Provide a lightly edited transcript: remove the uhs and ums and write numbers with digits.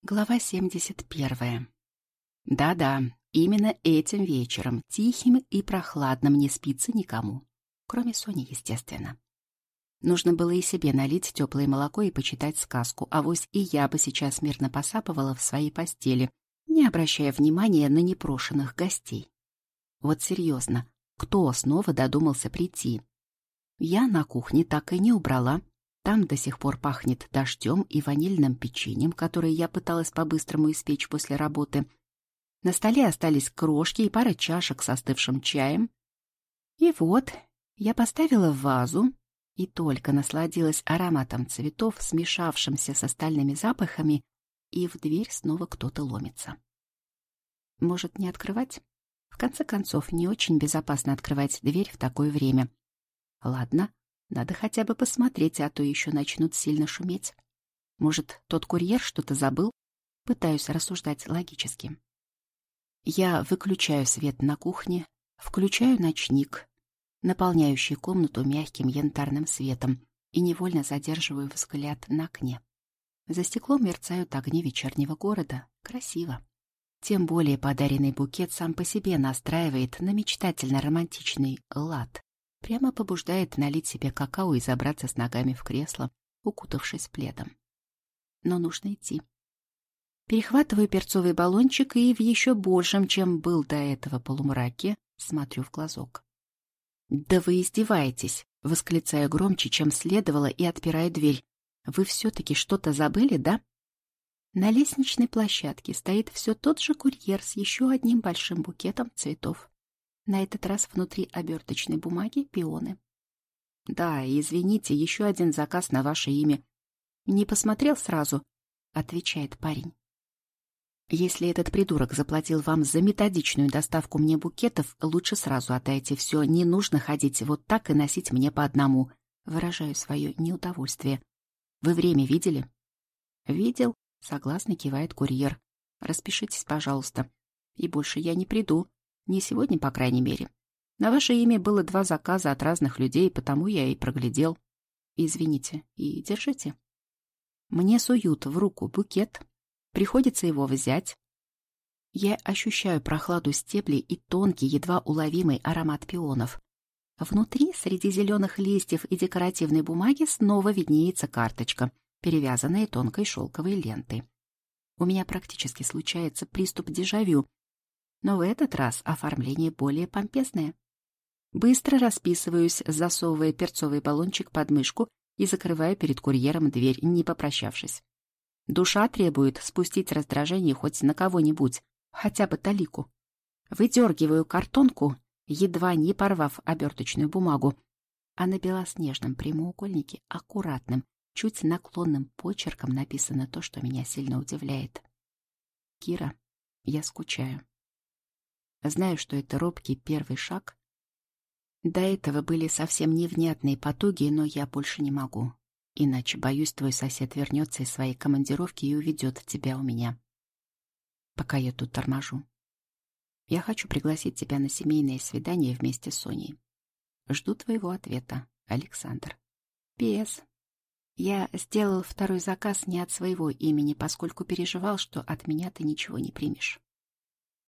Глава 71. Да-да, именно этим вечером, тихим и прохладным, не спится никому. Кроме Сони, естественно. Нужно было и себе налить теплое молоко и почитать сказку, авось и я бы сейчас мирно посапывала в своей постели, не обращая внимания на непрошенных гостей. Вот серьезно, кто снова додумался прийти? Я на кухне так и не убрала. Там до сих пор пахнет дождем и ванильным печеньем, которое я пыталась по-быстрому испечь после работы. На столе остались крошки и пара чашек с остывшим чаем. И вот я поставила в вазу и только насладилась ароматом цветов, смешавшимся с остальными запахами, и в дверь снова кто-то ломится. Может, не открывать? В конце концов, не очень безопасно открывать дверь в такое время. Ладно. Надо хотя бы посмотреть, а то еще начнут сильно шуметь. Может, тот курьер что-то забыл? Пытаюсь рассуждать логически. Я выключаю свет на кухне, включаю ночник, наполняющий комнату мягким янтарным светом, и невольно задерживаю взгляд на окне. За стеклом мерцают огни вечернего города. Красиво. Тем более подаренный букет сам по себе настраивает на мечтательно-романтичный лад. Прямо побуждает налить себе какао и забраться с ногами в кресло, укутавшись пледом. Но нужно идти. Перехватываю перцовый баллончик и в еще большем, чем был до этого полумраке, смотрю в глазок. «Да вы издеваетесь!» — восклицаю громче, чем следовало, и отпираю дверь. «Вы все-таки что-то забыли, да?» На лестничной площадке стоит все тот же курьер с еще одним большим букетом цветов. На этот раз внутри оберточной бумаги пионы. «Да, извините, еще один заказ на ваше имя. Не посмотрел сразу?» — отвечает парень. «Если этот придурок заплатил вам за методичную доставку мне букетов, лучше сразу отдайте все. Не нужно ходить вот так и носить мне по одному». Выражаю свое неудовольствие. «Вы время видели?» «Видел», — согласно кивает курьер. «Распишитесь, пожалуйста. И больше я не приду. Не сегодня, по крайней мере. На ваше имя было 2 заказа от разных людей, потому я и проглядел. Извините, и держите». Мне суют в руку букет. Приходится его взять. Я ощущаю прохладу стеблей и тонкий, едва уловимый аромат пионов. Внутри, среди зеленых листьев и декоративной бумаги, снова виднеется карточка, перевязанная тонкой шелковой лентой. У меня практически случается приступ дежавю, но в этот раз оформление более помпезное. Быстро расписываюсь, засовывая перцовый баллончик под мышку и закрываю перед курьером дверь, не попрощавшись. Душа требует спустить раздражение хоть на кого-нибудь, хотя бы талику. Выдергиваю картонку, едва не порвав оберточную бумагу, а на белоснежном прямоугольнике аккуратным, чуть наклонным почерком написано то, что меня сильно удивляет. «Кира, я скучаю». Знаю, что это робкий первый шаг. До этого были совсем невнятные потуги, но я больше не могу. Иначе, боюсь, твой сосед вернется из своей командировки и уведет тебя у меня. Пока я тут торможу. Я хочу пригласить тебя на семейное свидание вместе с Соней. Жду твоего ответа, Александр. П.С. Я сделал 2-й заказ не от своего имени, поскольку переживал, что от меня ты ничего не примешь.